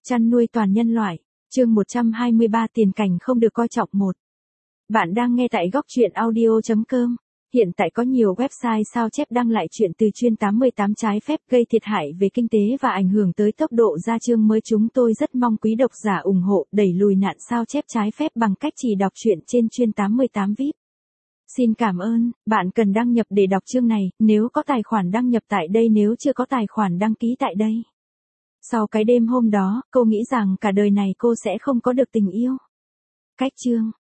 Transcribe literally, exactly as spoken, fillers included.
Chăn nuôi toàn nhân loại, chương một trăm hai mươi ba tiền cảnh không được coi trọng một. Bạn đang nghe tại góc truyện audio chấm com. Hiện tại có nhiều website sao chép đăng lại chuyện từ chuyên tám mươi tám trái phép gây thiệt hại về kinh tế và ảnh hưởng tới tốc độ ra chương mới. Chúng tôi rất mong quý độc giả ủng hộ đẩy lùi nạn sao chép trái phép bằng cách chỉ đọc truyện trên chuyên tám mươi tám vi ai pi. Xin cảm ơn, bạn cần đăng nhập để đọc chương này, nếu có tài khoản đăng nhập tại đây, nếu chưa có tài khoản đăng ký tại đây. Sau cái đêm hôm đó, cô nghĩ rằng cả đời này cô sẽ không có được tình yêu. Cách chương.